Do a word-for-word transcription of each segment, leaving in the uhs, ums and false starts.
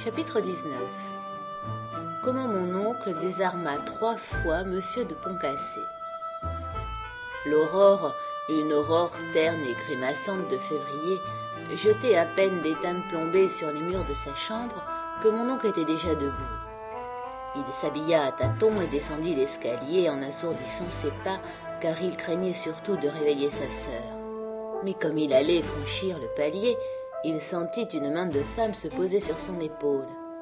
Chapitre dix-neuf. Comment mon oncle désarma trois fois Monsieur de Poncassé. L'aurore, une aurore terne et grimaçante de février, jetait à peine des teintes plombées sur les murs de sa chambre que mon oncle était déjà debout. Il s'habilla à tâtons et descendit l'escalier en assourdissant ses pas, car il craignait surtout de réveiller sa sœur. Mais comme il allait franchir le palier, il sentit une main de femme se poser sur son épaule.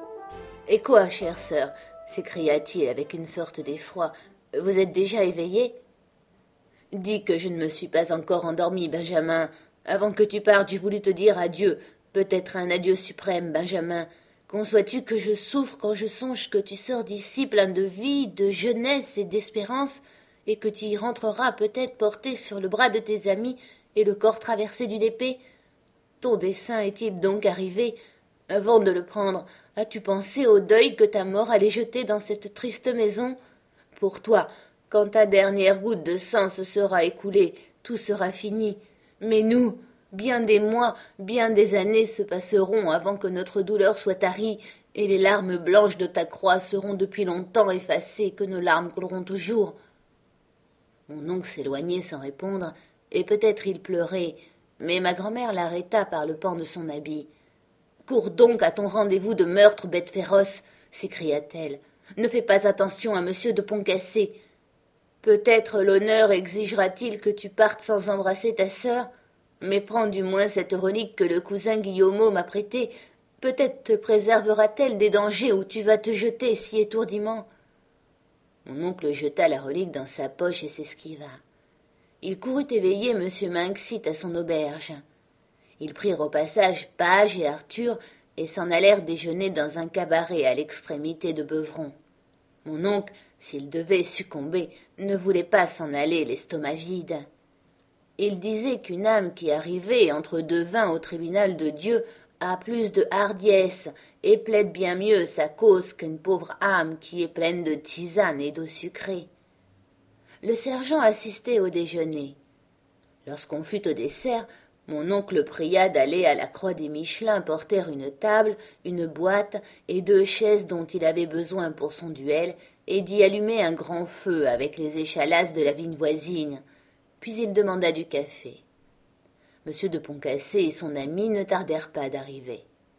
« Et quoi, chère sœur ?» s'écria-t-il avec une sorte d'effroi. « Vous êtes déjà éveillée ?»« Dis que je ne me suis pas encore endormi, Benjamin. Avant que tu partes, j'ai voulu te dire adieu, peut-être un adieu suprême, Benjamin. Conçois-tu que je souffre quand je songe que tu sors d'ici plein de vie, de jeunesse et d'espérance, et que tu y rentreras peut-être porté sur le bras de tes amis et le corps traversé d'une épée ? Ton dessein est-il donc arrivé ? Avant de le prendre, as-tu pensé au deuil que ta mort allait jeter dans cette triste maison ? Pour toi, quand ta dernière goutte de sang se sera écoulée, tout sera fini. Mais nous, bien des mois, bien des années se passeront avant que notre douleur soit tarie, et les larmes blanches de ta croix seront depuis longtemps effacées, que nos larmes couleront toujours. » Mon oncle s'éloignait sans répondre, et peut-être il pleurait, mais ma grand-mère l'arrêta par le pan de son habit. « Cours donc à ton rendez-vous de meurtre, bête féroce !» s'écria-t-elle. « Ne fais pas attention à Monsieur de Poncassé. Peut-être l'honneur exigera-t-il que tu partes sans embrasser ta sœur, mais prends du moins cette relique que le cousin Guillaumeau m'a prêtée. Peut-être te préservera-t-elle des dangers où tu vas te jeter si étourdiment. » Mon oncle jeta la relique dans sa poche et s'esquiva. Il courut éveiller M. Minxit à son auberge. Ils prirent au passage Page et Arthur et s'en allèrent déjeuner dans un cabaret à l'extrémité de Beuvron. Mon oncle, s'il devait succomber, ne voulait pas s'en aller l'estomac vide. Il disait qu'une âme qui arrivait entre deux vins au tribunal de Dieu a plus de hardiesse et plaide bien mieux sa cause qu'une pauvre âme qui est pleine de tisane et d'eau sucrée. Le sergent assistait au déjeuner. Lorsqu'on fut au dessert, mon oncle pria d'aller à la Croix des Michelins porter une table, une boîte et deux chaises dont il avait besoin pour son duel, et d'y allumer un grand feu avec les échalasses de la vigne voisine. Puis il demanda du café. Monsieur de Poncassé et son ami ne tardèrent pas d'arriver.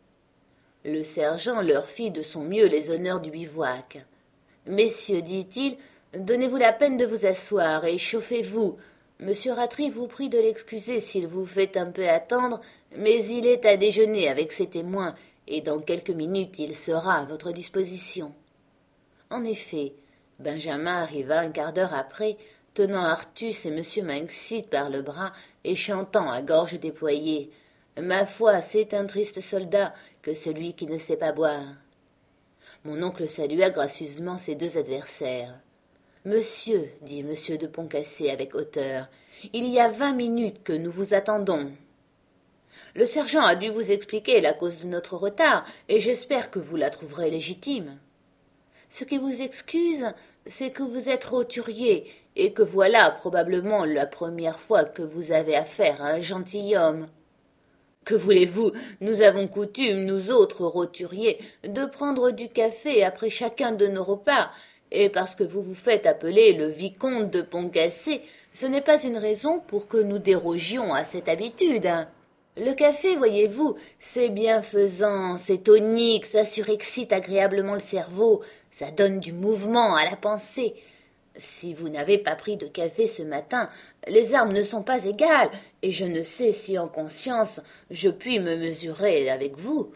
Le sergent leur fit de son mieux les honneurs du bivouac. « Messieurs, dit-il, donnez-vous la peine de vous asseoir et chauffez-vous. Monsieur Ratry vous prie de l'excuser s'il vous fait un peu attendre, mais il est à déjeuner avec ses témoins, et dans quelques minutes il sera à votre disposition. » En effet, Benjamin arriva un quart d'heure après, tenant Artus et M. Minxit par le bras et chantant à gorge déployée. « Ma foi, c'est un triste soldat que celui qui ne sait pas boire. » Mon oncle salua gracieusement ses deux adversaires. « Monsieur, dit M. de Poncassé avec hauteur, il y a vingt minutes que nous vous attendons. Le sergent a dû vous expliquer la cause de notre retard, et j'espère que vous la trouverez légitime. Ce qui vous excuse, c'est que vous êtes roturier, et que voilà probablement la première fois que vous avez affaire à un gentilhomme. Que voulez-vous, nous avons coutume, nous autres roturiers, de prendre du café après chacun de nos repas, et parce que vous vous faites appeler le vicomte de Poncassé, ce n'est pas une raison pour que nous dérogions à cette habitude. Le café, voyez-vous, c'est bienfaisant, c'est tonique, ça surexcite agréablement le cerveau, ça donne du mouvement à la pensée. Si vous n'avez pas pris de café ce matin, les armes ne sont pas égales, et je ne sais si en conscience je puis me mesurer avec vous.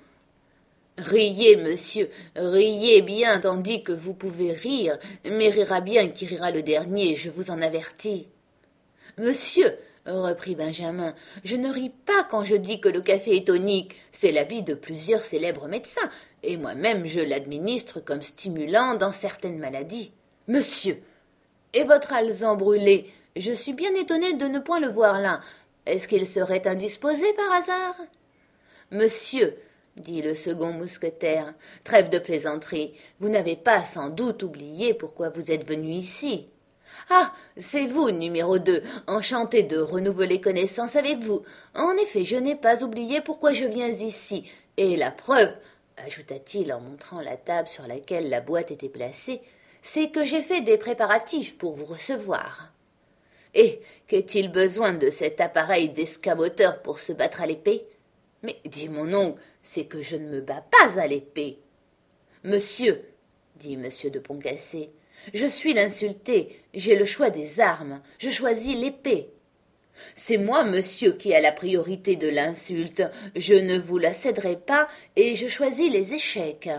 Riez, monsieur, riez bien tandis que vous pouvez rire, mais rira bien qui rira le dernier, je vous en avertis. Monsieur, reprit Benjamin, je ne ris pas quand je dis que le café est tonique, c'est l'avis de plusieurs célèbres médecins, et moi-même je l'administre comme stimulant dans certaines maladies. Monsieur, et votre alezan brûlé, je suis bien étonné de ne point le voir là. Est-ce qu'il serait indisposé par hasard? Monsieur, dit le second mousquetaire, trêve de plaisanterie, vous n'avez pas sans doute oublié pourquoi vous êtes venu ici. Ah, c'est vous, numéro deux, enchanté de renouveler connaissance avec vous. En effet, je n'ai pas oublié pourquoi je viens ici, et la preuve, ajouta-t-il en montrant la table sur laquelle la boîte était placée, c'est que j'ai fait des préparatifs pour vous recevoir. Et qu'est-il besoin de cet appareil d'escamoteur pour se battre à l'épée? Mais, dit mon oncle, c'est que je ne me bats pas à l'épée. Monsieur, dit monsieur de Poncassé, je suis l'insulté, j'ai le choix des armes, je choisis l'épée. C'est moi, monsieur, qui a la priorité de l'insulte, je ne vous la céderai pas et je choisis les échecs.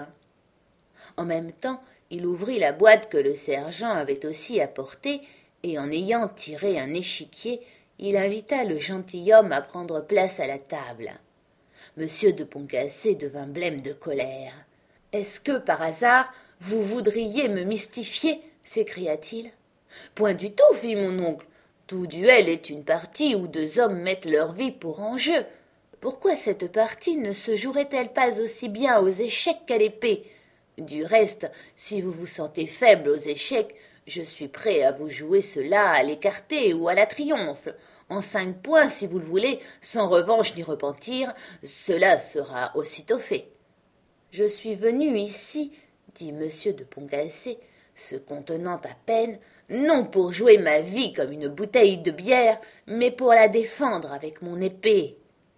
En même temps, il ouvrit la boîte que le sergent avait aussi apportée, et en ayant tiré un échiquier, il invita le gentilhomme à prendre place à la table. Monsieur de Poncassé devint blême de colère. « Est-ce que, par hasard, vous voudriez me mystifier » s'écria-t-il. « Point du tout, fit mon oncle. Tout duel est une partie où deux hommes mettent leur vie pour enjeu. Pourquoi cette partie ne se jouerait-elle pas aussi bien aux échecs qu'à l'épée ? Du reste, si vous vous sentez faible aux échecs, je suis prêt à vous jouer cela à l'écarté ou à la triomphe. En cinq points, si vous le voulez, sans revanche ni repentir, cela sera aussitôt fait. Je suis venu ici, dit monsieur de Poncassé, se contenant à peine, non pour jouer ma vie comme une bouteille de bière, mais pour la défendre avec mon épée.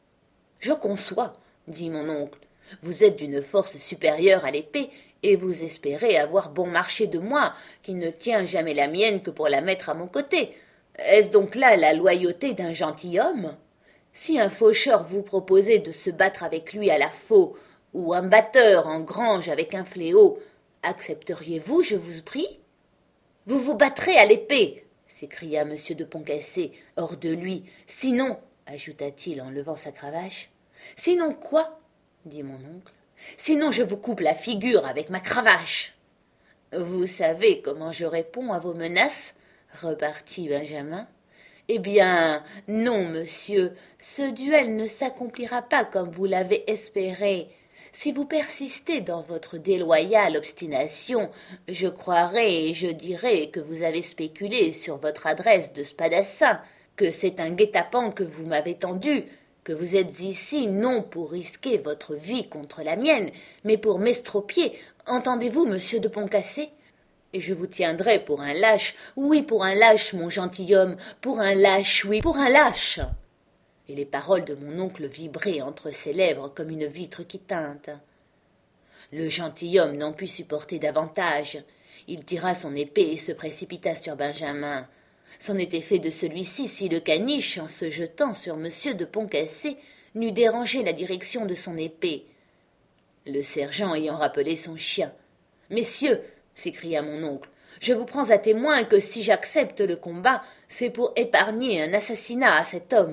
Je conçois, dit mon oncle, vous êtes d'une force supérieure à l'épée, et vous espérez avoir bon marché de moi, qui ne tient jamais la mienne que pour la mettre à mon côté. Est-ce donc là la loyauté d'un gentilhomme? Si un faucheur vous proposait de se battre avec lui à la faux, ou un batteur en grange avec un fléau, accepteriez-vous, je vous prie? Vous vous battrez à l'épée, s'écria monsieur de Poncassé, hors de lui. Sinon, ajouta-t-il en levant sa cravache. Sinon quoi? dit mon oncle. Sinon je vous coupe la figure avec ma cravache. Vous savez comment je réponds à vos menaces, repartit Benjamin. Eh bien, non, monsieur, ce duel ne s'accomplira pas comme vous l'avez espéré. Si vous persistez dans votre déloyale obstination, je croirai et je dirai que vous avez spéculé sur votre adresse de spadassin, que c'est un guet-apens que vous m'avez tendu, que vous êtes ici non pour risquer votre vie contre la mienne, mais pour m'estropier. Entendez-vous, monsieur de Poncassé? Et je vous tiendrai pour un lâche, oui, pour un lâche, mon gentilhomme, pour un lâche, oui, pour un lâche. Et les paroles de mon oncle vibraient entre ses lèvres comme une vitre qui teinte. Le gentilhomme n'en put supporter davantage. Il tira son épée et se précipita sur Benjamin. C'en était fait de celui-ci si le caniche, en se jetant sur monsieur de Poncassé, n'eût dérangé la direction de son épée. Le sergent ayant rappelé son chien. « Messieurs, s'écria mon oncle, je vous prends à témoin que si j'accepte le combat, c'est pour épargner un assassinat à cet homme. »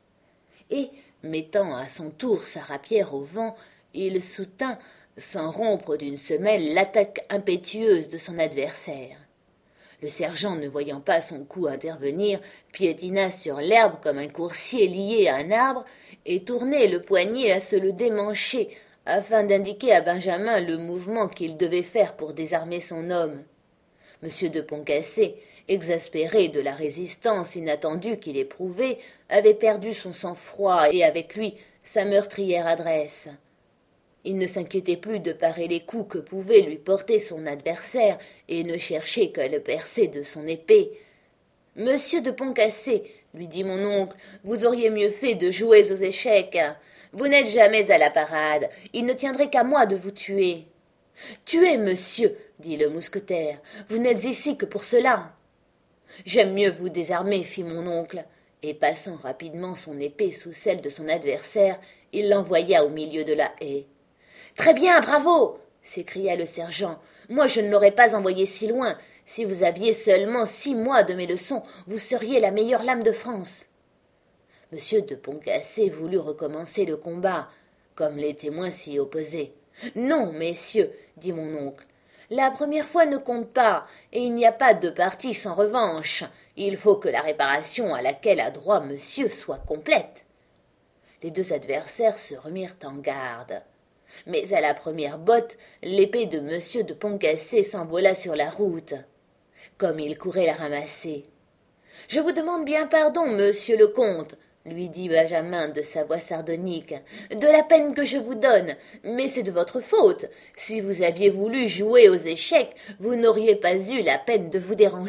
Et, mettant à son tour sa rapière au vent, il soutint, sans rompre d'une semelle, l'attaque impétueuse de son adversaire. Le sergent, ne voyant pas son coup intervenir, piétina sur l'herbe comme un coursier lié à un arbre et tournait le poignet à se le démancher afin d'indiquer à Benjamin le mouvement qu'il devait faire pour désarmer son homme. Monsieur de Poncassé, exaspéré de la résistance inattendue qu'il éprouvait, avait perdu son sang-froid et avec lui sa meurtrière adresse. Il ne s'inquiétait plus de parer les coups que pouvait lui porter son adversaire et ne cherchait qu'à le percer de son épée. « Monsieur de Poncassé, lui dit mon oncle, vous auriez mieux fait de jouer aux échecs. Vous n'êtes jamais à la parade, il ne tiendrait qu'à moi de vous tuer. »« Tuer, monsieur, dit le mousquetaire, vous n'êtes ici que pour cela. »« J'aime mieux vous désarmer, fit mon oncle, et passant rapidement son épée sous celle de son adversaire, il l'envoya au milieu de la haie. « Très bien, bravo !» s'écria le sergent. « Moi, je ne l'aurais pas envoyé si loin. Si vous aviez seulement six mois de mes leçons, vous seriez la meilleure lame de France. » Monsieur de Poncassé voulut recommencer le combat, comme les témoins s'y opposaient. « Non, messieurs, dit mon oncle, la première fois ne compte pas, et il n'y a pas de partie sans revanche. Il faut que la réparation à laquelle a droit monsieur soit complète. » Les deux adversaires se remirent en garde. Mais à la première botte, l'épée de monsieur de Poncassé s'envola sur la route. Comme il courait la ramasser. « Je vous demande bien pardon, monsieur le comte, » lui dit Benjamin de sa voix sardonique, « de la peine que je vous donne, mais c'est de votre faute. Si vous aviez voulu jouer aux échecs, vous n'auriez pas eu la peine de vous déranger. »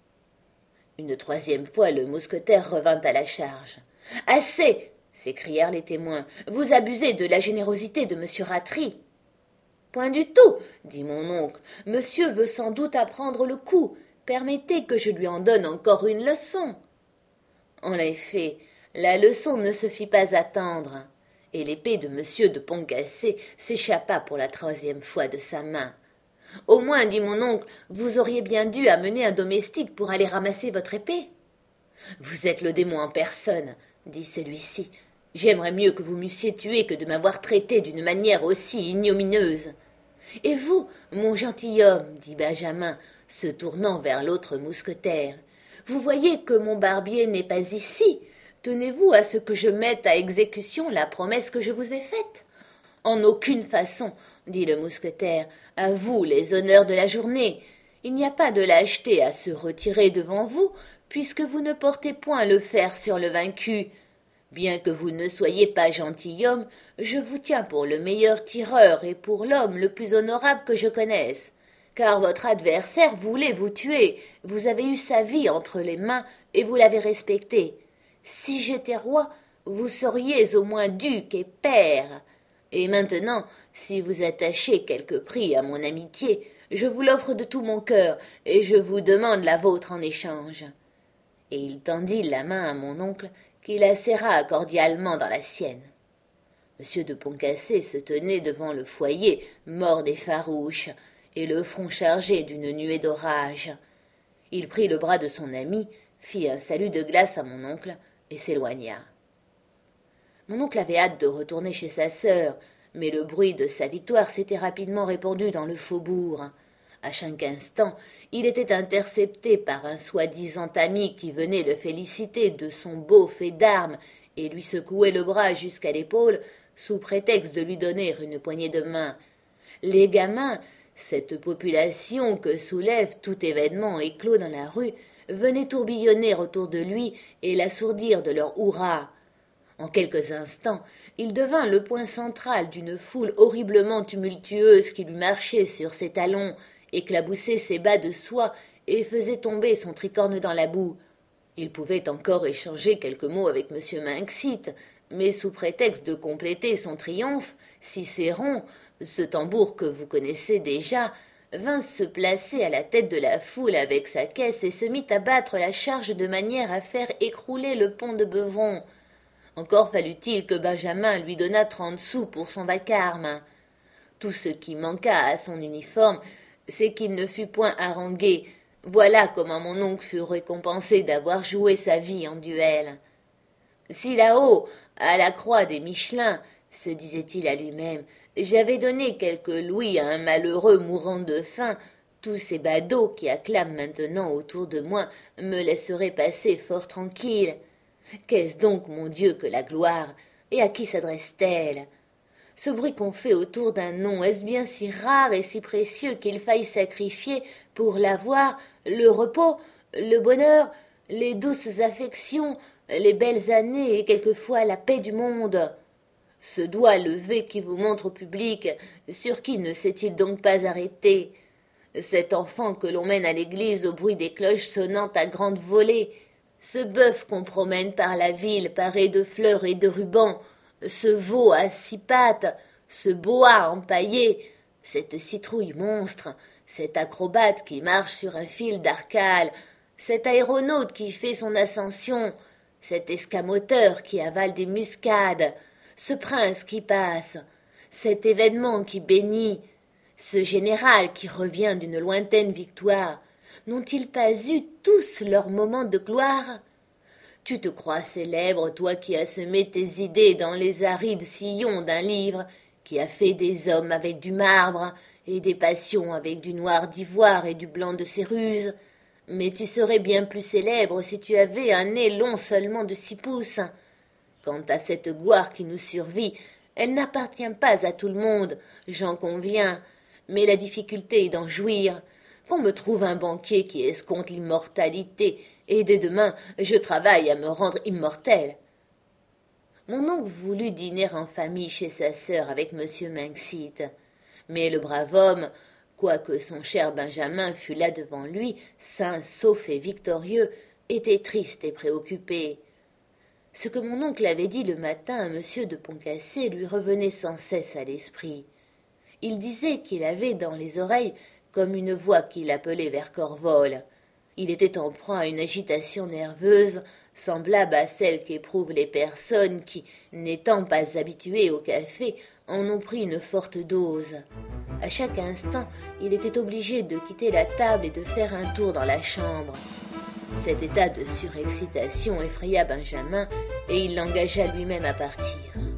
Une troisième fois, le mousquetaire revint à la charge. « Assez !» s'écrièrent les témoins. « Vous abusez de la générosité de monsieur Rattray. »« Point du tout, » dit mon oncle. « Monsieur veut sans doute apprendre le coup. Permettez que je lui en donne encore une leçon. » En effet, la leçon ne se fit pas attendre, et l'épée de monsieur de Poncassé s'échappa pour la troisième fois de sa main. « Au moins, dit mon oncle, vous auriez bien dû amener un domestique pour aller ramasser votre épée. »« Vous êtes le démon en personne, » dit celui-ci. « J'aimerais mieux que vous m'eussiez tué que de m'avoir traité d'une manière aussi ignominieuse. »« Et vous, mon gentilhomme, dit Benjamin, se tournant vers l'autre mousquetaire, vous voyez que mon barbier n'est pas ici. Tenez-vous à ce que je mette à exécution la promesse que je vous ai faite. »« En aucune façon, dit le mousquetaire. À vous les honneurs de la journée. Il n'y a pas de lâcheté à se retirer devant vous, puisque vous ne portez point le fer sur le vaincu. Bien que vous ne soyez pas gentilhomme, je vous tiens pour le meilleur tireur et pour l'homme le plus honorable que je connaisse. Car votre adversaire voulait vous tuer, vous avez eu sa vie entre les mains et vous l'avez respecté. Si j'étais roi, vous seriez au moins duc et père. Et maintenant, si vous attachez quelque prix à mon amitié, je vous l'offre de tout mon cœur, et je vous demande la vôtre en échange. » Et il tendit la main à mon oncle, qui la serra cordialement dans la sienne. Monsieur de Poncassé se tenait devant le foyer, mort et farouche, et le front chargé d'une nuée d'orage. Il prit le bras de son ami, fit un salut de glace à mon oncle, et s'éloigna. Mon oncle avait hâte de retourner chez sa sœur, mais le bruit de sa victoire s'était rapidement répandu dans le faubourg. À chaque instant, il était intercepté par un soi-disant ami qui venait le féliciter de son beau fait d'armes et lui secouait le bras jusqu'à l'épaule sous prétexte de lui donner une poignée de main. Les gamins, cette population que soulève tout événement éclos dans la rue, venaient tourbillonner autour de lui et l'assourdir de leur hurrah. En quelques instants, il devint le point central d'une foule horriblement tumultueuse qui lui marchait sur ses talons, éclaboussait ses bas de soie et faisait tomber son tricorne dans la boue. Il pouvait encore échanger quelques mots avec M. Minxit, mais sous prétexte de compléter son triomphe, Cicéron, ce tambour que vous connaissez déjà, vint se placer à la tête de la foule avec sa caisse et se mit à battre la charge de manière à faire écrouler le pont de Beuvron. Encore fallut-il que Benjamin lui donnât trente sous pour son vacarme. Tout ce qui manqua à son uniforme, c'est qu'il ne fut point harangué. Voilà comment mon oncle fut récompensé d'avoir joué sa vie en duel. Si là-haut, à la croix des Michelin, se disait-il à lui-même, j'avais donné quelques louis à un malheureux mourant de faim, tous ces badauds qui acclament maintenant autour de moi me laisseraient passer fort tranquille. Qu'est-ce donc, mon Dieu, que la gloire? Et à qui s'adresse-t-elle? Ce bruit qu'on fait autour d'un nom, est-ce bien si rare et si précieux qu'il faille sacrifier pour l'avoir le repos, le bonheur, les douces affections, les belles années et quelquefois la paix du monde? Ce doigt levé qui vous montre au public, sur qui ne s'est-il donc pas arrêté? Cet enfant que l'on mène à l'église au bruit des cloches sonnant à grande volée, ce bœuf qu'on promène par la ville paré de fleurs et de rubans, ce veau à six pattes, ce boa empaillé, cette citrouille monstre, cet acrobate qui marche sur un fil d'arcale, cet aéronaute qui fait son ascension, cet escamoteur qui avale des muscades, ce prince qui passe, cet événement qui bénit, ce général qui revient d'une lointaine victoire, n'ont-ils pas eu tous leurs moments de gloire? Tu te crois célèbre, toi qui as semé tes idées dans les arides sillons d'un livre, qui as fait des hommes avec du marbre, et des passions avec du noir d'ivoire et du blanc de céruse. Mais tu serais bien plus célèbre si tu avais un nez long seulement de six pouces. Quant à cette gloire qui nous survit, elle n'appartient pas à tout le monde, j'en conviens, mais la difficulté est d'en jouir. Qu'on me trouve un banquier qui escompte l'immortalité, et dès demain je travaille à me rendre immortel. Mon oncle voulut dîner en famille chez sa sœur avec monsieur Minxit. Mais le brave homme, quoique son cher Benjamin fût là devant lui, sain, sauf et victorieux, était triste et préoccupé. Ce que mon oncle avait dit le matin à monsieur de Poncassé lui revenait sans cesse à l'esprit. Il disait qu'il avait dans les oreilles comme une voix qui l'appelait vers Corvol. Il était en proie à une agitation nerveuse, semblable à celle qu'éprouvent les personnes qui, n'étant pas habituées au café, en ont pris une forte dose. À chaque instant, il était obligé de quitter la table et de faire un tour dans la chambre. Cet état de surexcitation effraya Benjamin, et il l'engagea lui-même à partir.